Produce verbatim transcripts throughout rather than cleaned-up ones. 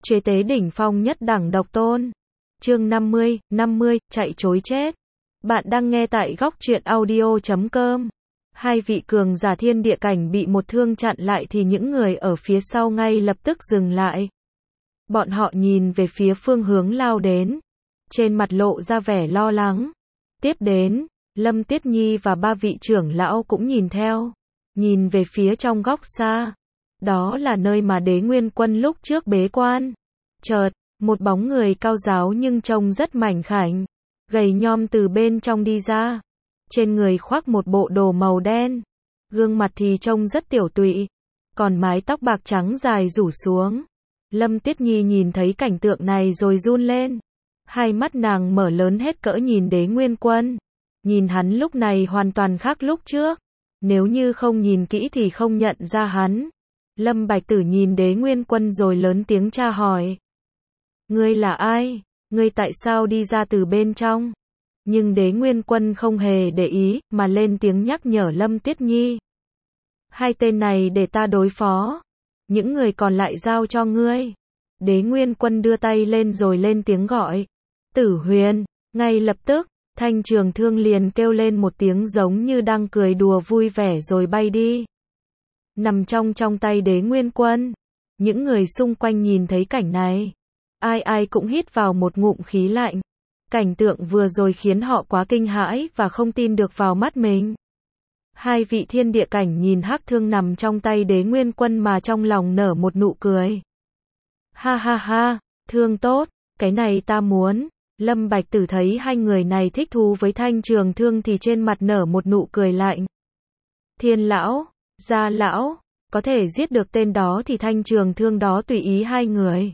Chế tế đỉnh phong nhất đẳng độc tôn. Chương năm mươi, năm mươi, chạy trối chết. Bạn đang nghe tại góc truyện audio chấm com. Hai vị cường giả thiên địa cảnh bị một thương chặn lại thì những người ở phía sau ngay lập tức dừng lại. Bọn họ nhìn về phía phương hướng lao đến. Trên mặt lộ ra vẻ lo lắng. Tiếp đến, Lâm Tiết Nhi và ba vị trưởng lão cũng nhìn theo. Nhìn về phía trong góc xa. Đó là nơi mà Đế Nguyên Quân lúc trước bế quan. Chợt, một bóng người cao ráo nhưng trông rất mảnh khảnh, gầy nhom từ bên trong đi ra. Trên người khoác một bộ đồ màu đen. Gương mặt thì trông rất tiểu tụy. Còn mái tóc bạc trắng dài rủ xuống. Lâm Tiết Nhi nhìn thấy cảnh tượng này rồi run lên. Hai mắt nàng mở lớn hết cỡ nhìn Đế Nguyên Quân. Nhìn hắn lúc này hoàn toàn khác lúc trước. Nếu như không nhìn kỹ thì không nhận ra hắn. Lâm Bạch Tử nhìn Đế Nguyên Quân rồi lớn tiếng tra hỏi. Ngươi là ai? Ngươi tại sao đi ra từ bên trong? Nhưng Đế Nguyên Quân không hề để ý, mà lên tiếng nhắc nhở Lâm Tiết Nhi. Hai tên này để ta đối phó. Những người còn lại giao cho ngươi. Đế Nguyên Quân đưa tay lên rồi lên tiếng gọi. Tử Huyền, ngay lập tức, Thanh Trường Thương liền kêu lên một tiếng giống như đang cười đùa vui vẻ rồi bay đi. Nằm trong trong tay Đế Nguyên Quân. Những người xung quanh nhìn thấy cảnh này. Ai ai cũng hít vào một ngụm khí lạnh. Cảnh tượng vừa rồi khiến họ quá kinh hãi và không tin được vào mắt mình. Hai vị thiên địa cảnh nhìn hắc thương nằm trong tay Đế Nguyên Quân mà trong lòng nở một nụ cười. Ha ha ha, thương tốt, cái này ta muốn. Lâm Bạch Tử thấy hai người này thích thú với Thanh Trường Thương thì trên mặt nở một nụ cười lạnh. Thiên lão, Gia lão, có thể giết được tên đó thì Thanh Trường Thương đó tùy ý hai người.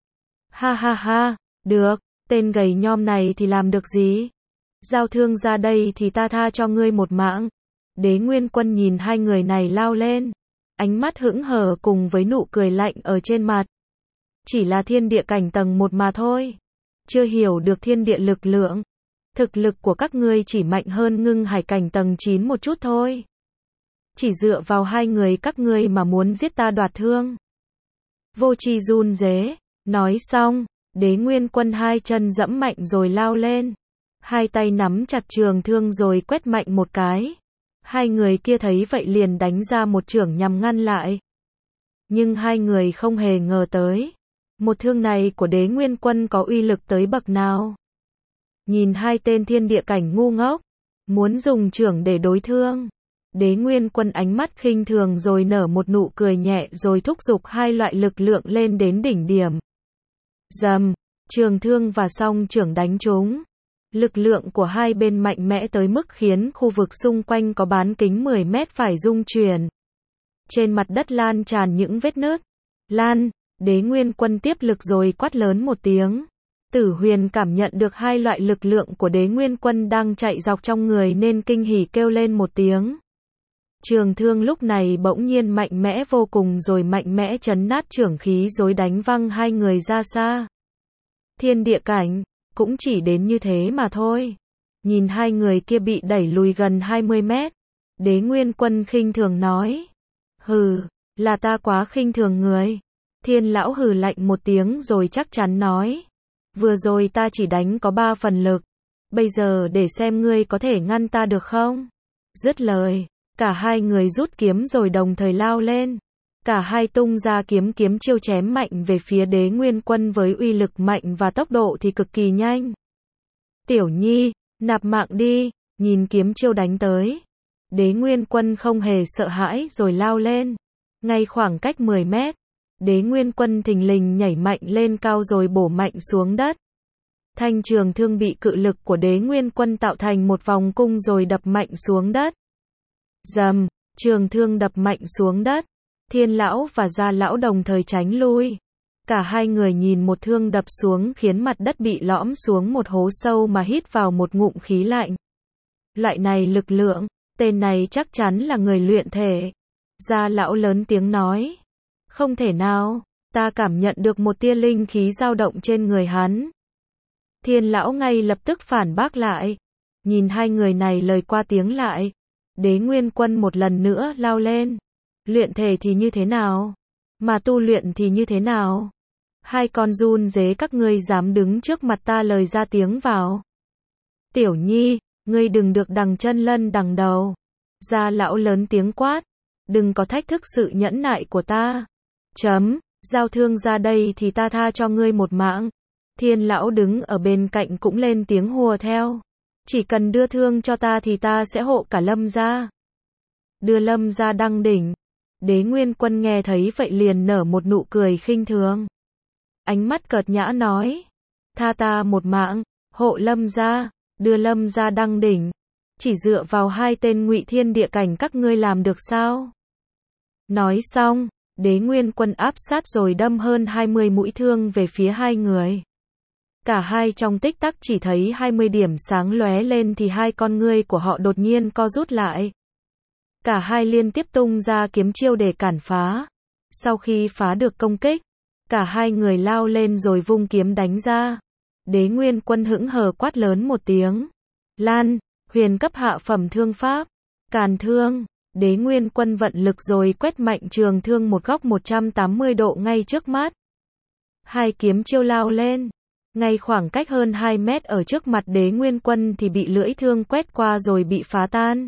Ha ha ha, được, tên gầy nhom này thì làm được gì? Giao thương ra đây thì ta tha cho ngươi một mạng. Đế Nguyên Quân nhìn hai người này lao lên. Ánh mắt hững hờ cùng với nụ cười lạnh ở trên mặt. Chỉ là thiên địa cảnh tầng một mà thôi. Chưa hiểu được thiên địa lực lượng. Thực lực của các ngươi chỉ mạnh hơn ngưng hải cảnh tầng chín một chút thôi. Chỉ dựa vào hai người các ngươi mà muốn giết ta đoạt thương. Vô tri run rế. Nói xong, Đế Nguyên Quân hai chân dẫm mạnh rồi lao lên. Hai tay nắm chặt trường thương rồi quét mạnh một cái. Hai người kia thấy vậy liền đánh ra một chưởng nhằm ngăn lại. Nhưng hai người không hề ngờ tới. Một thương này của Đế Nguyên Quân có uy lực tới bậc nào. Nhìn hai tên thiên địa cảnh ngu ngốc. Muốn dùng chưởng để đối thương. Đế Nguyên Quân ánh mắt khinh thường rồi nở một nụ cười nhẹ rồi thúc giục hai loại lực lượng lên đến đỉnh điểm. Dầm, trường thương và song chưởng đánh trúng. Lực lượng của hai bên mạnh mẽ tới mức khiến khu vực xung quanh có bán kính mười mét phải rung chuyển. Trên mặt đất lan tràn những vết nứt. Lan, Đế Nguyên Quân tiếp lực rồi quát lớn một tiếng. Tử Huyền cảm nhận được hai loại lực lượng của Đế Nguyên Quân đang chạy dọc trong người nên kinh hỉ kêu lên một tiếng. Trường thương lúc này bỗng nhiên mạnh mẽ vô cùng rồi mạnh mẽ chấn nát chưởng khí rồi đánh văng hai người ra xa. Thiên địa cảnh, cũng chỉ đến như thế mà thôi. Nhìn hai người kia bị đẩy lùi gần hai mươi mét. Đế Nguyên Quân khinh thường nói. Hừ, là ta quá khinh thường người. Thiên lão hừ lạnh một tiếng rồi chắc chắn nói. Vừa rồi ta chỉ đánh có ba phần lực. Bây giờ để xem ngươi có thể ngăn ta được không? Dứt lời. Cả hai người rút kiếm rồi đồng thời lao lên. Cả hai tung ra kiếm kiếm chiêu chém mạnh về phía Đế Nguyên Quân với uy lực mạnh và tốc độ thì cực kỳ nhanh. Tiểu Nhi, nạp mạng đi, nhìn kiếm chiêu đánh tới. Đế Nguyên Quân không hề sợ hãi rồi lao lên. Ngay khoảng cách mười mét, Đế Nguyên Quân thình lình nhảy mạnh lên cao rồi bổ mạnh xuống đất. Thanh trường thương bị cự lực của Đế Nguyên Quân tạo thành một vòng cung rồi đập mạnh xuống đất. Dầm, trường thương đập mạnh xuống đất. Thiên lão và Gia lão đồng thời tránh lui. Cả hai người nhìn một thương đập xuống khiến mặt đất bị lõm xuống một hố sâu mà hít vào một ngụm khí lạnh. Loại này lực lượng, tên này chắc chắn là người luyện thể. Gia lão lớn tiếng nói. Không thể nào, ta cảm nhận được một tia linh khí dao động trên người hắn. Thiên lão ngay lập tức phản bác lại. Nhìn hai người này lời qua tiếng lại. Đế Nguyên Quân một lần nữa lao lên. Luyện thể thì như thế nào? Mà tu luyện thì như thế nào? Hai con run rế các ngươi dám đứng trước mặt ta lời ra tiếng vào. Tiểu Nhi, ngươi đừng được đằng chân lân đằng đầu. Gia lão lớn tiếng quát. Đừng có thách thức sự nhẫn nại của ta. Chấm, giao thương ra đây thì ta tha cho ngươi một mạng. Thiên lão đứng ở bên cạnh cũng lên tiếng hùa theo. Chỉ cần đưa thương cho ta thì ta sẽ hộ cả Lâm gia. Đưa Lâm gia đăng đỉnh. Đế Nguyên Quân nghe thấy vậy liền nở một nụ cười khinh thường. Ánh mắt cợt nhã nói. Tha ta một mạng, hộ Lâm gia, đưa Lâm gia đăng đỉnh. Chỉ dựa vào hai tên ngụy thiên địa cảnh các ngươi làm được sao? Nói xong, Đế Nguyên Quân áp sát rồi đâm hơn hai mươi mũi thương về phía hai người. Cả hai trong tích tắc chỉ thấy hai mươi điểm sáng lóe lên thì hai con ngươi của họ đột nhiên co rút lại. Cả hai liên tiếp tung ra kiếm chiêu để cản phá. Sau khi phá được công kích, cả hai người lao lên rồi vung kiếm đánh ra. Đế Nguyên Quân hững hờ quát lớn một tiếng. Lan, huyền cấp hạ phẩm thương pháp. Càn thương. Đế Nguyên Quân vận lực rồi quét mạnh trường thương một góc một trăm tám mươi độ ngay trước mắt. Hai kiếm chiêu lao lên. Ngay khoảng cách hơn hai mét ở trước mặt Đế Nguyên Quân thì bị lưỡi thương quét qua rồi bị phá tan.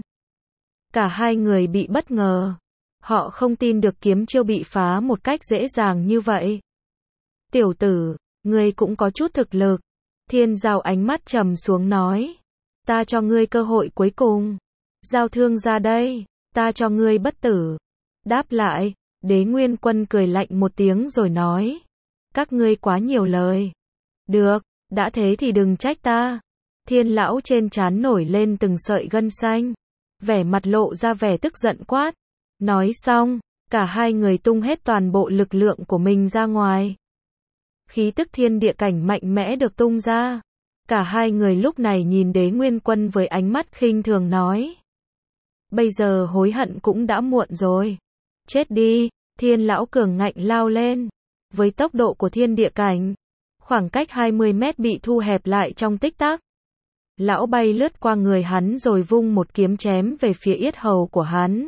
Cả hai người bị bất ngờ. Họ không tin được kiếm chiêu bị phá một cách dễ dàng như vậy. Tiểu tử, ngươi cũng có chút thực lực. Thiên Giao ánh mắt trầm xuống nói. Ta cho ngươi cơ hội cuối cùng. Giao thương ra đây, ta cho ngươi bất tử. Đáp lại, Đế Nguyên Quân cười lạnh một tiếng rồi nói. Các ngươi quá nhiều lời. Được, đã thế thì đừng trách ta. Thiên lão trên trán nổi lên từng sợi gân xanh. Vẻ mặt lộ ra vẻ tức giận quát. Nói xong, cả hai người tung hết toàn bộ lực lượng của mình ra ngoài. Khí tức thiên địa cảnh mạnh mẽ được tung ra. Cả hai người lúc này nhìn Đế Nguyên Quân với ánh mắt khinh thường nói. Bây giờ hối hận cũng đã muộn rồi. Chết đi, Thiên lão cường ngạnh lao lên. Với tốc độ của thiên địa cảnh, khoảng cách hai mươi mét bị thu hẹp lại trong tích tắc. Lão bay lướt qua người hắn rồi vung một kiếm chém về phía yết hầu của hắn.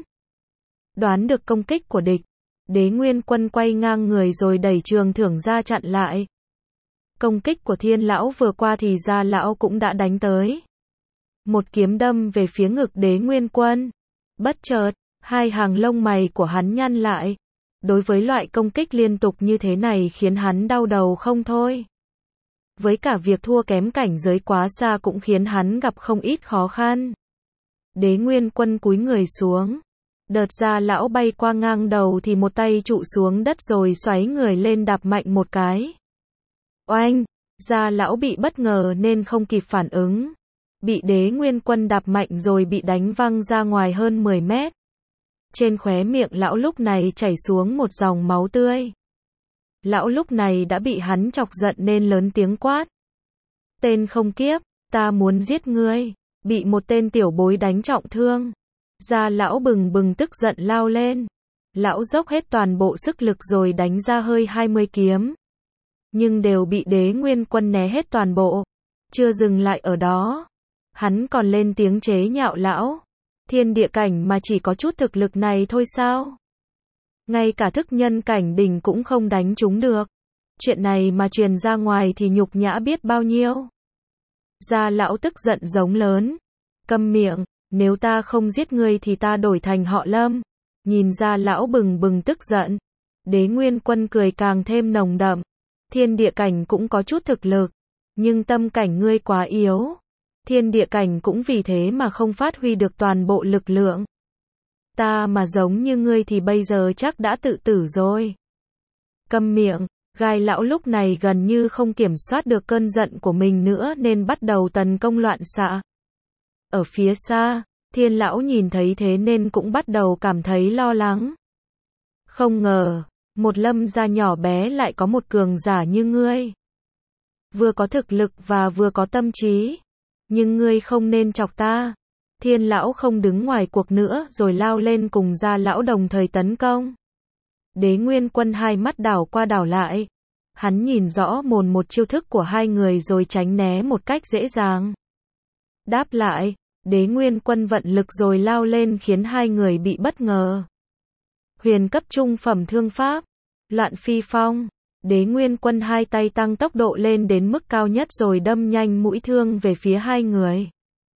Đoán được công kích của địch, Đế Nguyên Quân quay ngang người rồi đẩy trường thưởng ra chặn lại. Công kích của thiên lão vừa qua thì ra lão cũng đã đánh tới. Một kiếm đâm về phía ngực Đế Nguyên Quân. Bất chợt, hai hàng lông mày của hắn nhăn lại. Đối với loại công kích liên tục như thế này khiến hắn đau đầu không thôi. Với cả việc thua kém cảnh giới quá xa cũng khiến hắn gặp không ít khó khăn. Đế Nguyên Quân cúi người xuống. Đợt ra lão bay qua ngang đầu thì một tay trụ xuống đất rồi xoáy người lên đạp mạnh một cái. Oanh! Ra lão bị bất ngờ nên không kịp phản ứng. Bị Đế Nguyên Quân đạp mạnh rồi bị đánh văng ra ngoài hơn mười mét. Trên khóe miệng lão lúc này chảy xuống một dòng máu tươi. Lão lúc này đã bị hắn chọc giận nên lớn tiếng quát. Tên không kiếp, ta muốn giết ngươi. Bị một tên tiểu bối đánh trọng thương. Ra lão bừng bừng tức giận lao lên. Lão dốc hết toàn bộ sức lực rồi đánh ra hơi hai mươi kiếm. Nhưng đều bị Đế Nguyên Quân né hết toàn bộ. Chưa dừng lại ở đó. Hắn còn lên tiếng chế nhạo lão. Thiên địa cảnh mà chỉ có chút thực lực này thôi sao? Ngay cả thức nhân cảnh đỉnh cũng không đánh chúng được. Chuyện này mà truyền ra ngoài thì nhục nhã biết bao nhiêu. Gia lão tức giận giống lớn. Câm miệng, nếu ta không giết ngươi thì ta đổi thành họ Lâm. Nhìn ra lão bừng bừng tức giận. Đế Nguyên Quân cười càng thêm nồng đậm. Thiên địa cảnh cũng có chút thực lực. Nhưng tâm cảnh ngươi quá yếu. Thiên địa cảnh cũng vì thế mà không phát huy được toàn bộ lực lượng. Ta mà giống như ngươi thì bây giờ chắc đã tự tử rồi. Câm miệng, gai lão lúc này gần như không kiểm soát được cơn giận của mình nữa nên bắt đầu tấn công loạn xạ. Ở phía xa, thiên lão nhìn thấy thế nên cũng bắt đầu cảm thấy lo lắng. Không ngờ, một Lâm gia nhỏ bé lại có một cường giả như ngươi. Vừa có thực lực và vừa có tâm trí. Nhưng ngươi không nên chọc ta. Thiên lão không đứng ngoài cuộc nữa rồi lao lên cùng Gia lão đồng thời tấn công. Đế Nguyên Quân hai mắt đảo qua đảo lại. Hắn nhìn rõ mồn một chiêu thức của hai người rồi tránh né một cách dễ dàng. Đáp lại, Đế Nguyên Quân vận lực rồi lao lên khiến hai người bị bất ngờ. Huyền cấp trung phẩm thương pháp, Loạn Phi Phong. Đế Nguyên Quân hai tay tăng tốc độ lên đến mức cao nhất rồi đâm nhanh mũi thương về phía hai người.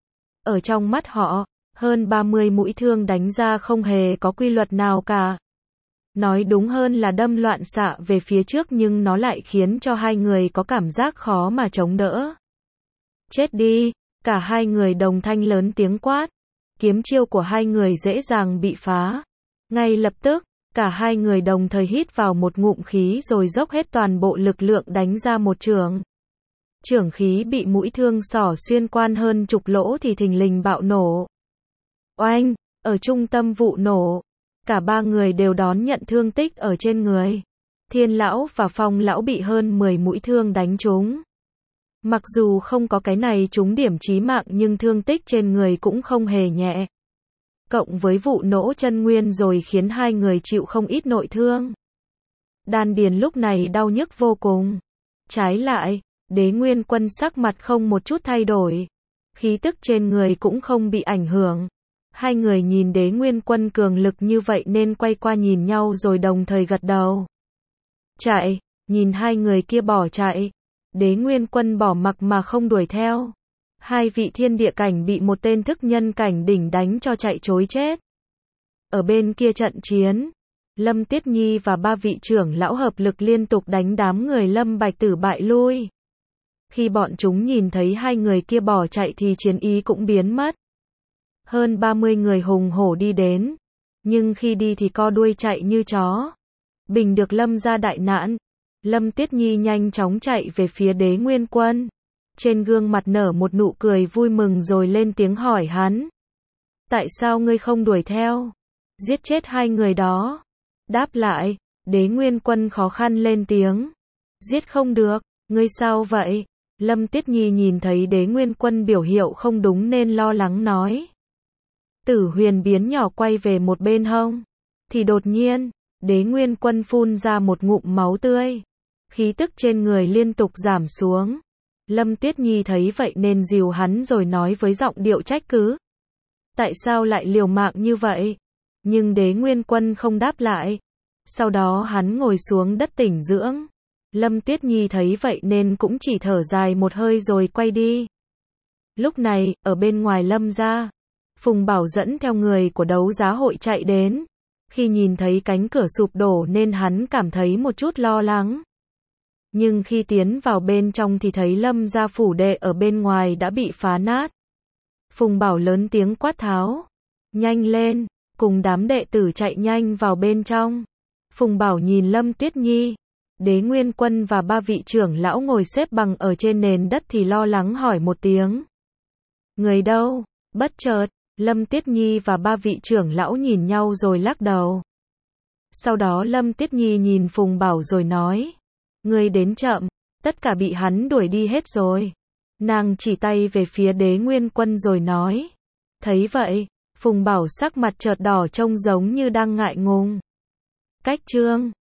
Ở trong mắt họ, hơn ba mươi mũi thương đánh ra không hề có quy luật nào cả. Nói đúng hơn là đâm loạn xạ về phía trước nhưng nó lại khiến cho hai người có cảm giác khó mà chống đỡ. Chết đi, cả hai người đồng thanh lớn tiếng quát. Kiếm chiêu của hai người dễ dàng bị phá. Ngay lập tức, cả hai người đồng thời hít vào một ngụm khí rồi dốc hết toàn bộ lực lượng đánh ra một chưởng. Chưởng khí bị mũi thương xỏ xuyên quan hơn chục lỗ thì thình lình bạo nổ. Oanh, ở trung tâm vụ nổ, cả ba người đều đón nhận thương tích ở trên người. Thiên lão và Phong lão bị hơn mười mũi thương đánh trúng. Mặc dù không có cái này trúng điểm chí mạng nhưng thương tích trên người cũng không hề nhẹ. Cộng với vụ nổ chân nguyên rồi khiến hai người chịu không ít nội thương. Đan điền lúc này đau nhức vô cùng. Trái lại, Đế Nguyên Quân sắc mặt không một chút thay đổi. Khí tức trên người cũng không bị ảnh hưởng. Hai người nhìn Đế Nguyên Quân cường lực như vậy nên quay qua nhìn nhau rồi đồng thời gật đầu. Chạy, nhìn hai người kia bỏ chạy. Đế Nguyên Quân bỏ mặc mà không đuổi theo. Hai vị thiên địa cảnh bị một tên thức nhân cảnh đỉnh đánh cho chạy trối chết. Ở bên kia trận chiến, Lâm Tiết Nhi và ba vị trưởng lão hợp lực liên tục đánh đám người Lâm Bạch Tử bại lui. Khi bọn chúng nhìn thấy hai người kia bỏ chạy thì chiến ý cũng biến mất. Hơn ba mươi người hùng hổ đi đến, nhưng khi đi thì co đuôi chạy như chó. Bình được Lâm ra đại nạn, Lâm Tiết Nhi nhanh chóng chạy về phía Đế Nguyên Quân. Trên gương mặt nở một nụ cười vui mừng rồi lên tiếng hỏi hắn. Tại sao ngươi không đuổi theo? Giết chết hai người đó. Đáp lại, Đế Nguyên Quân khó khăn lên tiếng. Giết không được, ngươi sao vậy? Lâm Tiết Nhi nhìn thấy Đế Nguyên Quân biểu hiệu không đúng nên lo lắng nói. Tử Huyền biến nhỏ quay về một bên hông. Thì đột nhiên, Đế Nguyên Quân phun ra một ngụm máu tươi. Khí tức trên người liên tục giảm xuống. Lâm Tuyết Nhi thấy vậy nên dìu hắn rồi nói với giọng điệu trách cứ. Tại sao lại liều mạng như vậy? Nhưng Đế Nguyên Quân không đáp lại. Sau đó hắn ngồi xuống đất tĩnh dưỡng. Lâm Tuyết Nhi thấy vậy nên cũng chỉ thở dài một hơi rồi quay đi. Lúc này, ở bên ngoài Lâm gia, Phùng Bảo dẫn theo người của đấu giá hội chạy đến. Khi nhìn thấy cánh cửa sụp đổ nên hắn cảm thấy một chút lo lắng. Nhưng khi tiến vào bên trong thì thấy Lâm gia phủ đệ ở bên ngoài đã bị phá nát. Phùng Bảo lớn tiếng quát tháo. Nhanh lên, cùng đám đệ tử chạy nhanh vào bên trong. Phùng Bảo nhìn Lâm Tuyết Nhi, Đế Nguyên Quân và ba vị trưởng lão ngồi xếp bằng ở trên nền đất thì lo lắng hỏi một tiếng. Người đâu? Bất chợt, Lâm Tuyết Nhi và ba vị trưởng lão nhìn nhau rồi lắc đầu. Sau đó Lâm Tuyết Nhi nhìn Phùng Bảo rồi nói. Người đến chậm, tất cả bị hắn đuổi đi hết rồi. Nàng chỉ tay về phía Đế Nguyên Quân rồi nói. Thấy vậy, Phùng Bảo sắc mặt chợt đỏ trông giống như đang ngại ngùng. Cách chương